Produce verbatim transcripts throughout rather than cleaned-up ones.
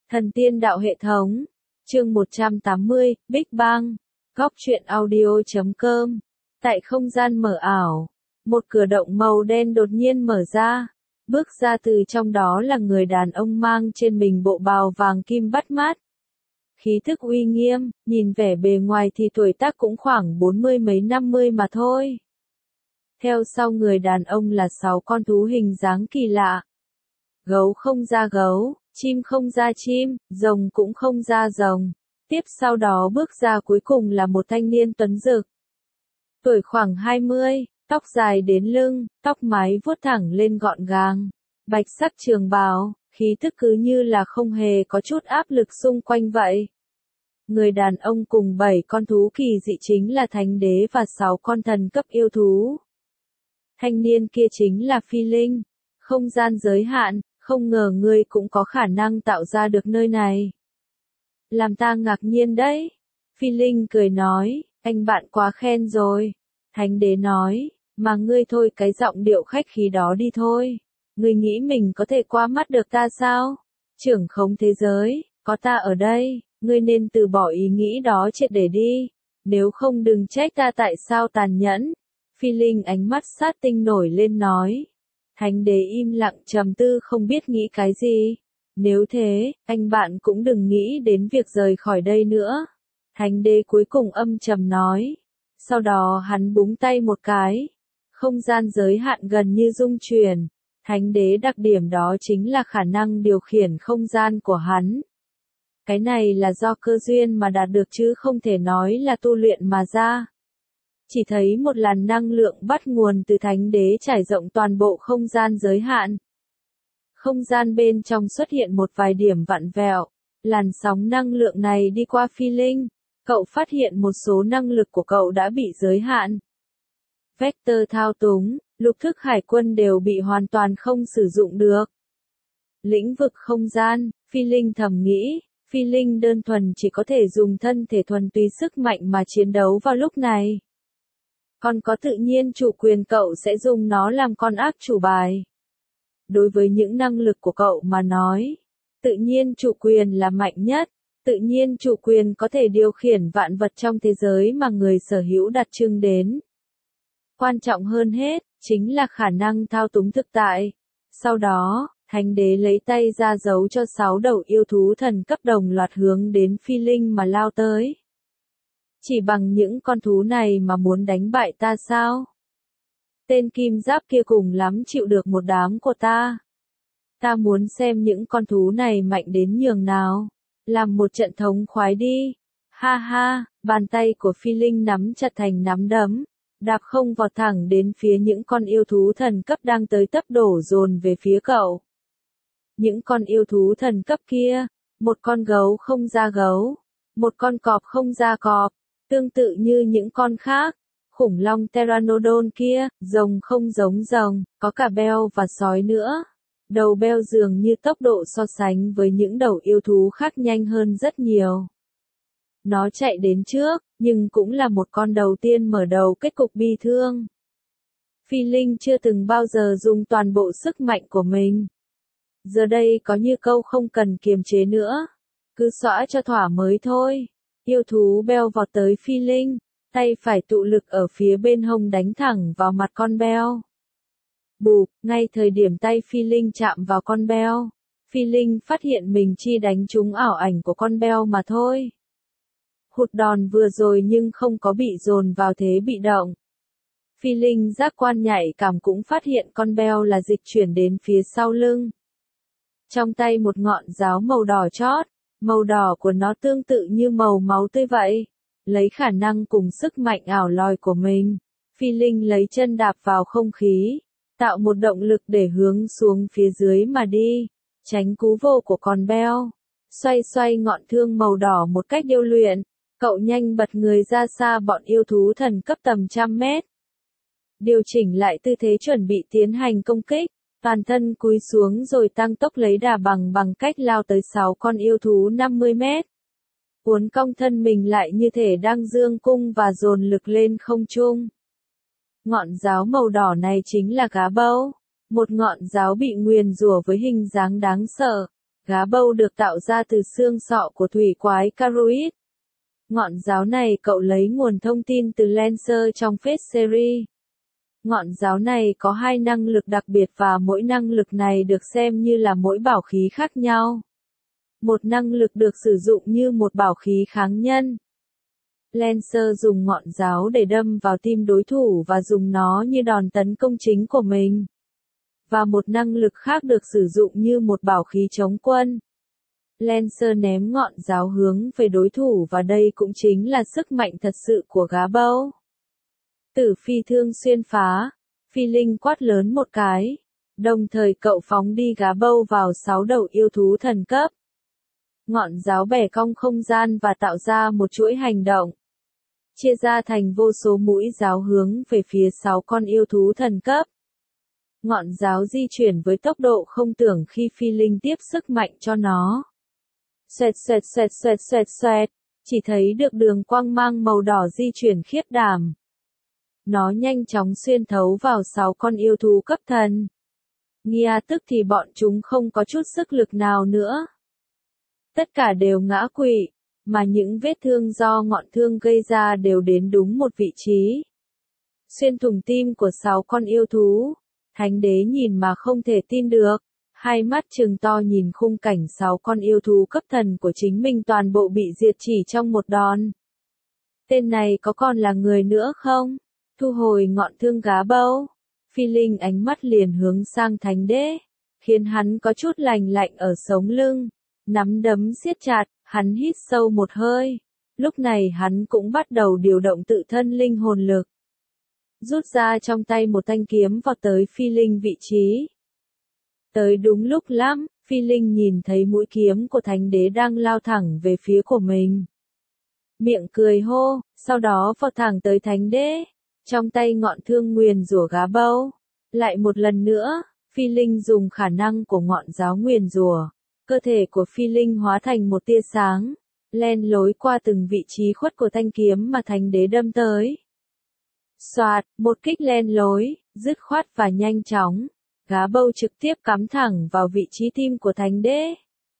Thần tiên đạo hệ thống. Chương một trăm tám mươi, Big Bang. Góc truyện audio chấm com. Tại không gian mở ảo, một cửa động màu đen đột nhiên mở ra. Bước ra từ trong đó là người đàn ông mang trên mình bộ bào vàng kim bắt mắt. Khí thức uy nghiêm, nhìn vẻ bề ngoài thì tuổi tác cũng khoảng bốn mươi mấy năm mươi mà thôi. Theo sau người đàn ông là sáu con thú hình dáng kỳ lạ. Gấu không ra gấu, chim không ra chim, rồng cũng không ra rồng. Tiếp sau đó bước ra cuối cùng là một thanh niên tuấn rực. Tuổi khoảng hai mươi, tóc dài đến lưng, tóc mái vuốt thẳng lên gọn gàng. Bạch sắc trường bào, khí thức cứ như là không hề có chút áp lực xung quanh vậy. Người đàn ông cùng bảy con thú kỳ dị chính là thánh đế và sáu con thần cấp yêu thú. Thanh niên kia chính là Phi Linh. Không gian giới hạn, không ngờ ngươi cũng có khả năng tạo ra được nơi này. Làm ta ngạc nhiên đấy. Phi Linh cười nói, anh bạn quá khen rồi. Thánh đế nói, mà ngươi thôi cái giọng điệu khách khí đó đi thôi. Ngươi nghĩ mình có thể qua mắt được ta sao? Trưởng khống thế giới, có ta ở đây, ngươi nên từ bỏ ý nghĩ đó triệt để đi. Nếu không đừng trách ta tại sao tàn nhẫn. Phi Linh ánh mắt sát tinh nổi lên nói. Thánh đế im lặng trầm tư không biết nghĩ cái gì. Nếu thế, anh bạn cũng đừng nghĩ đến việc rời khỏi đây nữa. Thánh đế cuối cùng âm trầm nói. Sau đó hắn búng tay một cái. Không gian giới hạn gần như rung chuyển. Thánh đế đặc điểm đó chính là khả năng điều khiển không gian của hắn. Cái này là do cơ duyên mà đạt được chứ không thể nói là tu luyện mà ra. Chỉ thấy một làn năng lượng bắt nguồn từ thánh đế trải rộng toàn bộ không gian giới hạn. Không gian bên trong xuất hiện một vài điểm vặn vẹo. Làn sóng năng lượng này đi qua Phi Linh. Cậu phát hiện một số năng lực của cậu đã bị giới hạn. Vector thao túng, lục thức hải quân đều bị hoàn toàn không sử dụng được. Lĩnh vực không gian, Phi Linh thầm nghĩ, Phi Linh đơn thuần chỉ có thể dùng thân thể thuần túy sức mạnh mà chiến đấu vào lúc này. Còn có tự nhiên chủ quyền cậu sẽ dùng nó làm con ác chủ bài. Đối với những năng lực của cậu mà nói, tự nhiên chủ quyền là mạnh nhất. Tự nhiên chủ quyền có thể điều khiển vạn vật trong thế giới mà người sở hữu đặt trưng đến. Quan trọng hơn hết, chính là khả năng thao túng thực tại. Sau đó, thánh đế lấy tay ra dấu cho sáu đầu yêu thú thần cấp đồng loạt hướng đến Phi Linh mà lao tới. Chỉ bằng những con thú này mà muốn đánh bại ta sao? Tên kim giáp kia cùng lắm chịu được một đám của ta. Ta muốn xem những con thú này mạnh đến nhường nào. Làm một trận thống khoái đi. Ha ha, bàn tay của Phi Linh nắm chặt thành nắm đấm. Đạp không vọt thẳng đến phía những con yêu thú thần cấp đang tới tấp đổ dồn về phía cậu. Những con yêu thú thần cấp kia, một con gấu không ra gấu, một con cọp không ra cọp, tương tự như những con khác. Khủng long Pteranodon kia, rồng không giống rồng, có cả beo và sói nữa. Đầu beo dường như tốc độ so sánh với những đầu yêu thú khác nhanh hơn rất nhiều. Nó chạy đến trước, nhưng cũng là một con đầu tiên mở đầu kết cục bi thương. Phi Linh chưa từng bao giờ dùng toàn bộ sức mạnh của mình. Giờ đây có như câu không cần kiềm chế nữa. Cứ xõa cho thỏa mới thôi. Yêu thú beo vọt tới Phi Linh, tay phải tụ lực ở phía bên hông đánh thẳng vào mặt con beo. Bụp, ngay thời điểm tay Phi Linh chạm vào con beo, Phi Linh phát hiện mình chi đánh trúng ảo ảnh của con beo mà thôi. Hụt đòn vừa rồi nhưng không có bị dồn vào thế bị động. Phi Linh giác quan nhạy cảm cũng phát hiện con beo là dịch chuyển đến phía sau lưng. Trong tay một ngọn giáo màu đỏ chót, màu đỏ của nó tương tự như màu máu tươi vậy. Lấy khả năng cùng sức mạnh ảo lòi của mình, Phi Linh lấy chân đạp vào không khí, tạo một động lực để hướng xuống phía dưới mà đi, tránh cú vô của con beo. Xoay xoay ngọn thương màu đỏ một cách điêu luyện, cậu nhanh bật người ra xa bọn yêu thú thần cấp tầm trăm mét. Điều chỉnh lại tư thế chuẩn bị tiến hành công kích, toàn thân cúi xuống rồi tăng tốc lấy đà bằng bằng cách lao tới sáu con yêu thú năm mươi mét. Uốn cong thân mình lại như thể đang dương cung và dồn lực lên không trung. Ngọn giáo màu đỏ này chính là gá bâu, một ngọn giáo bị nguyền rủa với hình dáng đáng sợ. Gá bâu được tạo ra từ xương sọ của thủy quái Karuit. Ngọn giáo này cậu lấy nguồn thông tin từ Lancer trong Fate series. Ngọn giáo này có hai năng lực đặc biệt và mỗi năng lực này được xem như là mỗi bảo khí khác nhau. Một năng lực được sử dụng như một bảo khí kháng nhân. Lancer dùng ngọn giáo để đâm vào tim đối thủ và dùng nó như đòn tấn công chính của mình. Và một năng lực khác được sử dụng như một bảo khí chống quân. Lancer ném ngọn giáo hướng về đối thủ và đây cũng chính là sức mạnh thật sự của gá bâu. Tử phi thương xuyên phá, phi linh quát lớn một cái. Đồng thời cậu phóng đi gá bâu vào sáu đầu yêu thú thần cấp. Ngọn giáo bẻ cong không gian và tạo ra một chuỗi hành động. Chia ra thành vô số mũi giáo hướng về phía sáu con yêu thú thần cấp. Ngọn giáo di chuyển với tốc độ không tưởng khi phi linh tiếp sức mạnh cho nó. Xoẹt xoẹt xoẹt xoẹt xoẹt xoẹt, chỉ thấy được đường quang mang màu đỏ di chuyển khiếp đảm. Nó nhanh chóng xuyên thấu vào sáu con yêu thú cấp thần. Nghe tức thì bọn chúng không có chút sức lực nào nữa. Tất cả đều ngã quỵ, mà những vết thương do ngọn thương gây ra đều đến đúng một vị trí. Xuyên thủng tim của sáu con yêu thú, thánh đế nhìn mà không thể tin được, hai mắt trừng to nhìn khung cảnh sáu con yêu thú cấp thần của chính mình toàn bộ bị diệt chỉ trong một đòn. Tên này có còn là người nữa không? Thu hồi ngọn thương gá bâu, phi linh ánh mắt liền hướng sang thánh đế, khiến hắn có chút lành lạnh ở sống lưng. Nắm đấm siết chặt, hắn hít sâu một hơi. Lúc này hắn cũng bắt đầu điều động tự thân linh hồn lực. Rút ra trong tay một thanh kiếm vọt tới phi linh vị trí. Tới đúng lúc lắm, phi linh nhìn thấy mũi kiếm của thánh đế đang lao thẳng về phía của mình. Miệng cười hô, sau đó vọt thẳng tới thánh đế. Trong tay ngọn thương nguyền rủa gá bâu. Lại một lần nữa, phi linh dùng khả năng của ngọn giáo nguyền rủa. Cơ thể của phi linh hóa thành một tia sáng, len lối qua từng vị trí khuất của thanh kiếm mà thánh đế đâm tới. Soạt, một kích len lối, dứt khoát và nhanh chóng, gá bâu trực tiếp cắm thẳng vào vị trí tim của thánh đế.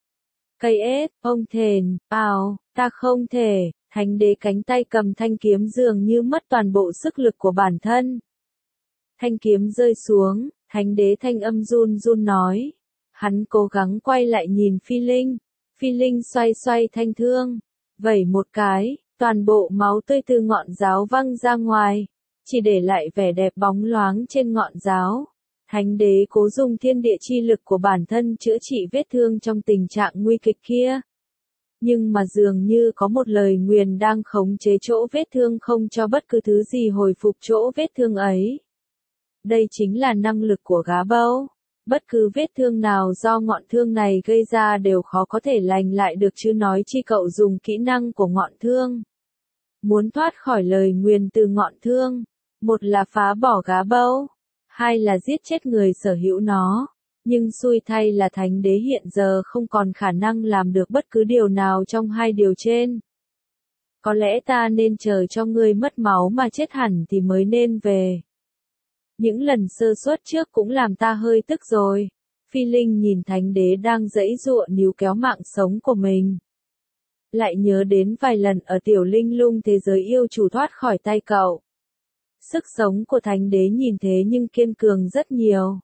Cây ết, ông thền, ào, ta không thể, thánh đế cánh tay cầm thanh kiếm dường như mất toàn bộ sức lực của bản thân. Thanh kiếm rơi xuống, thánh đế thanh âm run run nói. Hắn cố gắng quay lại nhìn phi linh, phi linh xoay xoay thanh thương, vẩy một cái, toàn bộ máu tươi từ ngọn giáo văng ra ngoài, chỉ để lại vẻ đẹp bóng loáng trên ngọn giáo. Thánh đế cố dùng thiên địa chi lực của bản thân chữa trị vết thương trong tình trạng nguy kịch kia. Nhưng mà dường như có một lời nguyền đang khống chế chỗ vết thương không cho bất cứ thứ gì hồi phục chỗ vết thương ấy. Đây chính là năng lực của gá bâu. Bất cứ vết thương nào do ngọn thương này gây ra đều khó có thể lành lại được chứ nói chi cậu dùng kỹ năng của ngọn thương. Muốn thoát khỏi lời nguyền từ ngọn thương, một là phá bỏ gá bâu, hai là giết chết người sở hữu nó. Nhưng xui thay là thánh đế hiện giờ không còn khả năng làm được bất cứ điều nào trong hai điều trên. Có lẽ ta nên chờ cho ngươi mất máu mà chết hẳn thì mới nên về. Những lần sơ suất trước cũng làm ta hơi tức rồi. Phi linh nhìn thánh đế đang giãy giụa níu kéo mạng sống của mình. Lại nhớ đến vài lần ở tiểu linh lung thế giới yêu chủ thoát khỏi tay cậu. Sức sống của thánh đế nhìn thế nhưng kiên cường rất nhiều.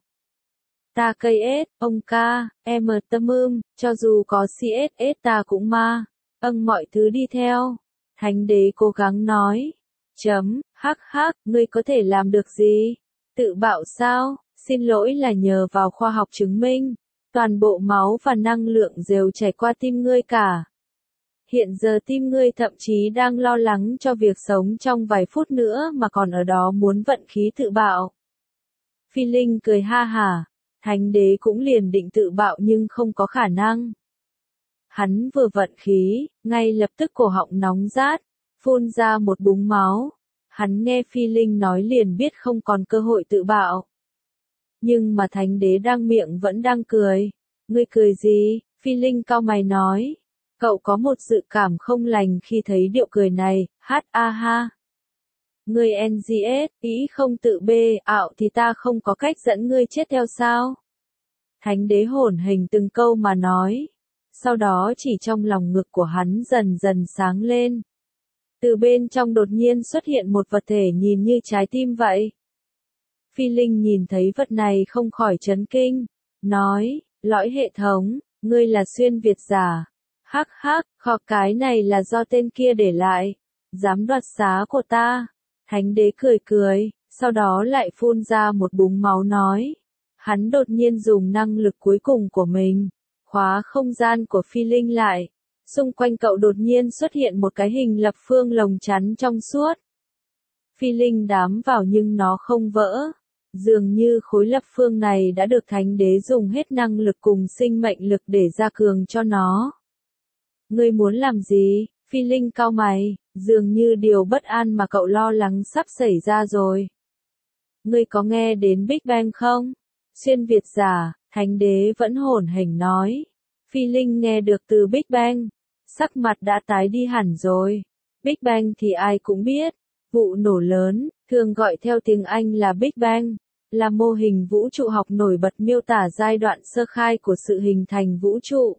Ta cây ết, ông ca, em tâm ưm, cho dù có xê ét ét ta cũng ma. Âng mọi thứ đi theo. Thánh đế cố gắng nói. Chấm, hắc hắc, ngươi có thể làm được gì? Tự bạo sao? Xin lỗi là nhờ vào khoa học chứng minh. Toàn bộ máu và năng lượng đều chảy qua tim ngươi cả. Hiện giờ tim ngươi thậm chí đang lo lắng cho việc sống trong vài phút nữa mà còn ở đó muốn vận khí tự bạo. Phi linh cười ha hả. Thánh đế cũng liền định tự bạo nhưng không có khả năng. Hắn vừa vận khí, ngay lập tức cổ họng nóng rát, phun ra một búng máu. Hắn nghe phi linh nói liền biết không còn cơ hội tự bạo. Nhưng mà thánh đế đang miệng vẫn đang cười. Ngươi cười gì? Phi linh cau mày nói. Cậu có một dự cảm không lành khi thấy điệu cười này, hát a ha. Ngươi en giê ét, ý không tự bê, ạo thì ta không có cách dẫn ngươi chết theo sao? Thánh đế hổn hình từng câu mà nói. sau đó chỉ trong lòng ngực của hắn dần dần sáng lên. Từ bên trong đột nhiên xuất hiện một vật thể nhìn như trái tim vậy. Phi Linh nhìn thấy vật này không khỏi chấn kinh, nói, lõi hệ thống, ngươi là xuyên Việt giả. Hắc hắc, kho cái này là do tên kia để lại, dám đoạt xá của ta. Thánh đế cười cười, sau đó lại phun ra một búng máu nói. Hắn đột nhiên dùng năng lực cuối cùng của mình, khóa không gian của Phi Linh lại. Xung quanh cậu đột nhiên xuất hiện một cái hình lập phương lồng chắn trong suốt. Phi Linh đám vào nhưng nó không vỡ. Dường như khối lập phương này đã được thánh đế dùng hết năng lực cùng sinh mệnh lực để gia cường cho nó. Ngươi muốn làm gì? Phi Linh cau mày, dường như điều bất an mà cậu lo lắng sắp xảy ra rồi. Ngươi có nghe đến Big Bang không? Xuyên Việt giả, thánh đế vẫn hổn hển nói. Phi Linh nghe được từ Big Bang, sắc mặt đã tái đi hẳn rồi. Big Bang thì ai cũng biết, vụ nổ lớn, thường gọi theo tiếng Anh là Big Bang, là mô hình vũ trụ học nổi bật miêu tả giai đoạn sơ khai của sự hình thành vũ trụ.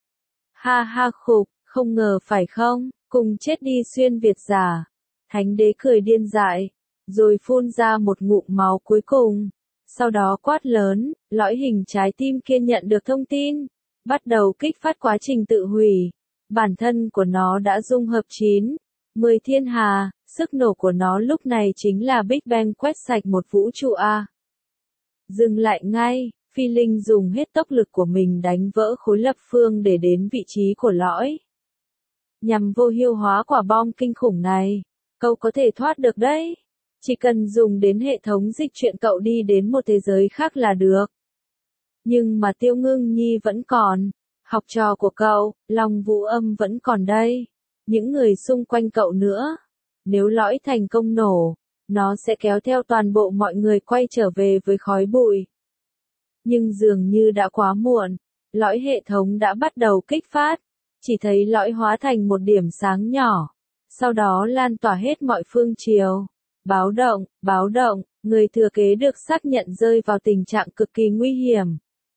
Ha ha khục, không ngờ phải không, cùng chết đi xuyên Việt giả. Thánh đế cười điên dại, rồi phun ra một ngụm máu cuối cùng. Sau đó quát lớn, lõi hình trái tim kia nhận được thông tin, bắt đầu kích phát quá trình tự hủy. Bản thân của nó đã dung hợp chín, mười thiên hà, sức nổ của nó lúc này chính là Big Bang quét sạch một vũ trụ A. Dừng lại ngay, Phi Linh dùng hết tốc lực của mình đánh vỡ khối lập phương để đến vị trí của lõi. Nhằm vô hiệu hóa quả bom kinh khủng này, cậu có thể thoát được đấy. Chỉ cần dùng đến hệ thống dịch chuyển cậu đi đến một thế giới khác là được. Nhưng mà Tiêu Ngưng Nhi vẫn còn, học trò của cậu, Long Vũ Âm vẫn còn đây, những người xung quanh cậu nữa. Nếu lõi thành công nổ, nó sẽ kéo theo toàn bộ mọi người quay trở về với khói bụi. Nhưng dường như đã quá muộn, lõi hệ thống đã bắt đầu kích phát, chỉ thấy lõi hóa thành một điểm sáng nhỏ, sau đó lan tỏa hết mọi phương chiều. Báo động, báo động, người thừa kế được xác nhận rơi vào tình trạng cực kỳ nguy hiểm.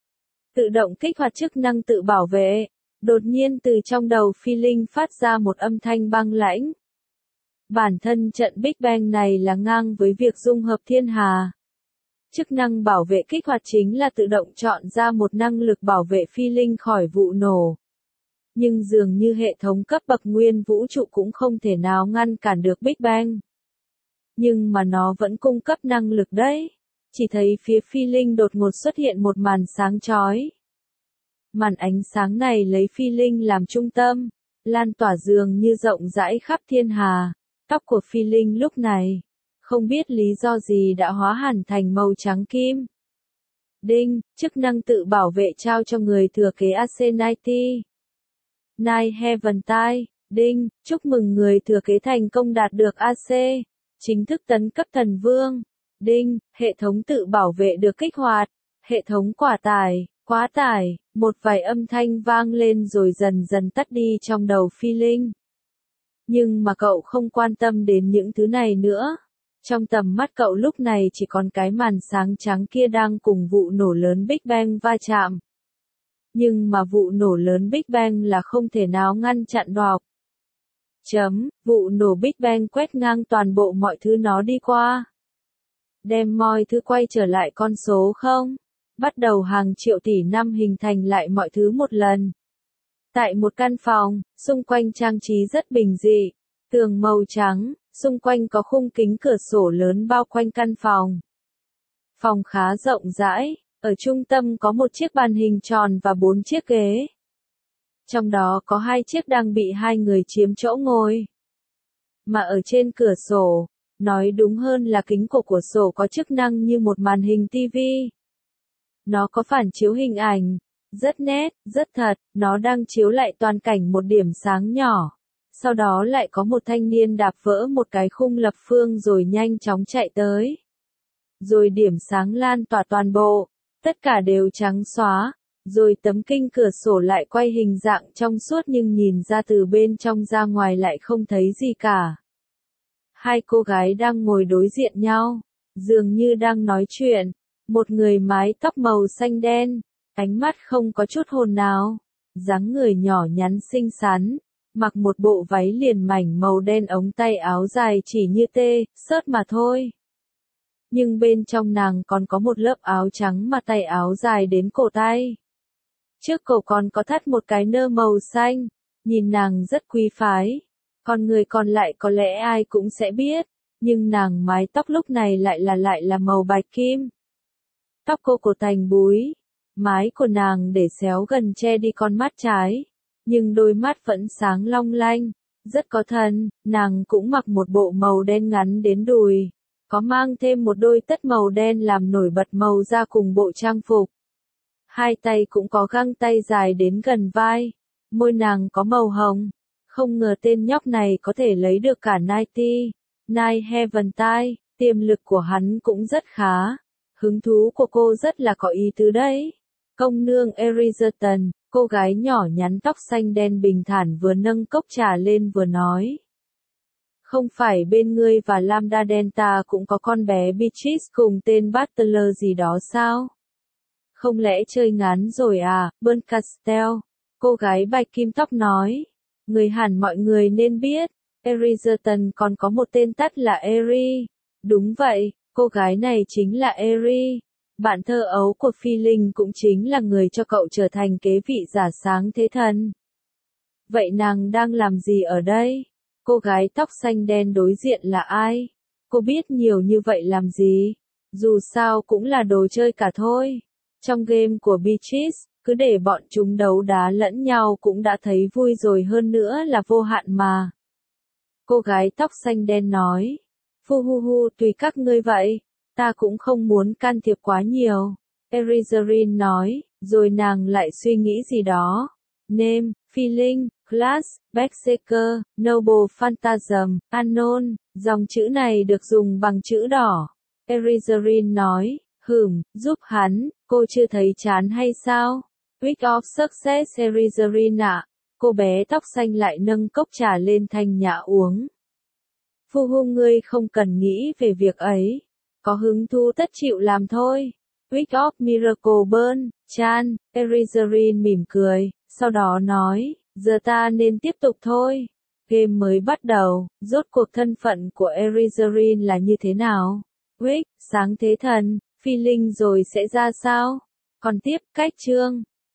Tự động kích hoạt chức năng tự bảo vệ, đột nhiên từ trong đầu Phi Linh phát ra một âm thanh băng lãnh. Bản thân trận Big Bang này là ngang với việc dung hợp thiên hà. Chức năng bảo vệ kích hoạt chính là tự động chọn ra một năng lực bảo vệ Phi Linh khỏi vụ nổ. Nhưng dường như hệ thống cấp bậc nguyên vũ trụ cũng không thể nào ngăn cản được Big Bang. Nhưng mà nó vẫn cung cấp năng lực đấy. Chỉ thấy phía Phi Linh đột ngột xuất hiện một màn sáng chói. Màn ánh sáng này lấy Phi Linh làm trung tâm, lan tỏa dường như rộng rãi khắp thiên hà. Tóc của Phi Linh lúc này, không biết lý do gì đã hóa hẳn thành màu trắng kim. Đinh, chức năng tự bảo vệ trao cho người thừa kế a xê chín mươi. Nine Heaven Tai, đinh, chúc mừng người thừa kế thành công đạt được a xê. Chính thức tấn cấp thần vương. Đinh, hệ thống tự bảo vệ được kích hoạt. Hệ thống quả tải, quá tải, một vài âm thanh vang lên rồi dần dần tắt đi trong đầu Phi Linh. Nhưng mà cậu không quan tâm đến những thứ này nữa. Trong tầm mắt cậu lúc này chỉ còn cái màn sáng trắng kia đang cùng vụ nổ lớn Big Bang va chạm. Nhưng mà vụ nổ lớn Big Bang là không thể nào ngăn chặn được. Chấm, vụ nổ Big Bang quét ngang toàn bộ mọi thứ nó đi qua. Đem mọi thứ quay trở lại con số không. Bắt đầu hàng triệu tỷ năm hình thành lại mọi thứ một lần. Tại một căn phòng, xung quanh trang trí rất bình dị. Tường màu trắng, xung quanh có khung kính cửa sổ lớn bao quanh căn phòng. Phòng khá rộng rãi, ở trung tâm có một chiếc bàn hình tròn và bốn chiếc ghế. Trong đó có hai chiếc đang bị hai người chiếm chỗ ngồi. Mà ở trên cửa sổ, nói đúng hơn là kính của cửa sổ có chức năng như một màn hình tivi. Nó có phản chiếu hình ảnh, rất nét, rất thật, nó đang chiếu lại toàn cảnh một điểm sáng nhỏ. Sau đó lại có một thanh niên đạp vỡ một cái khung lập phương rồi nhanh chóng chạy tới. Rồi điểm sáng lan tỏa toàn bộ, tất cả đều trắng xóa. Rồi tấm kinh cửa sổ lại quay hình dạng trong suốt nhưng nhìn ra từ bên trong ra ngoài lại không thấy gì cả. Hai cô gái đang ngồi đối diện nhau, dường như đang nói chuyện. Một người mái tóc màu xanh đen, ánh mắt không có chút hồn nào. dáng người nhỏ nhắn xinh xắn, mặc một bộ váy liền mảnh màu đen ống tay áo dài chỉ như tê, xớt mà thôi. Nhưng bên trong nàng còn có một lớp áo trắng mà tay áo dài đến cổ tay. Trước cổ còn có thắt một cái nơ màu xanh, nhìn nàng rất quý phái. Còn người còn lại có lẽ ai cũng sẽ biết, nhưng nàng mái tóc lúc này lại là lại là màu bạch kim. Tóc cô cột thành búi, mái của nàng để xéo gần che đi con mắt trái, nhưng đôi mắt vẫn sáng long lanh, rất có thần. Nàng cũng mặc một bộ màu đen ngắn đến đùi, có mang thêm một đôi tất màu đen làm nổi bật màu da cùng bộ trang phục. Hai tay cũng có găng tay dài đến gần vai, môi nàng có màu hồng. Không ngờ tên nhóc này có thể lấy được cả Nighty, Night Heaven tai, tiềm lực của hắn cũng rất khá. Hứng thú của cô rất là có ý tứ đấy. Công nương Erizerton, cô gái nhỏ nhắn tóc xanh đen bình thản vừa nâng cốc trà lên vừa nói. Không phải bên ngươi và Lambda Delta cũng có con bé Beatrice cùng tên Butler gì đó sao? Không lẽ chơi ngán rồi à, Berncastel? Cô gái bạch kim tóc nói. Người hẳn mọi người nên biết, Erizerton còn có một tên tắt là Eri. Đúng vậy, cô gái này chính là Eri. Bạn thơ ấu của Phi Linh cũng chính là người cho cậu trở thành kế vị giả sáng thế thần. Vậy nàng đang làm gì ở đây? Cô gái tóc xanh đen đối diện là ai? Cô biết nhiều như vậy làm gì? Dù sao cũng là đồ chơi cả thôi. Trong game của Beatrice, cứ để bọn chúng đấu đá lẫn nhau cũng đã thấy vui rồi, hơn nữa là vô hạn mà. Cô gái tóc xanh đen nói. Phu hu hu, tùy các ngươi vậy. Ta cũng không muốn can thiệp quá nhiều. Erizerine nói, rồi nàng lại suy nghĩ gì đó. Name, Feeling, Class, Berserker, Noble Phantasm, Unknown, dòng chữ này được dùng bằng chữ đỏ. Erizerine nói, hừm, giúp hắn, cô chưa thấy chán hay sao? Week of Success Erizerine ạ. Cô bé tóc xanh lại nâng cốc trà lên thanh nhã uống. Phu hu, ngươi không cần nghĩ về việc ấy. Có hứng thú tất chịu làm thôi. Week of Miracle Burn, Chan, Erizerine mỉm cười, sau đó nói, giờ ta nên tiếp tục thôi. Game mới bắt đầu, rốt cuộc thân phận của Erizerine là như thế nào? Week, sáng thế thần, Phi Linh rồi sẽ ra sao? Còn tiếp, cách chương.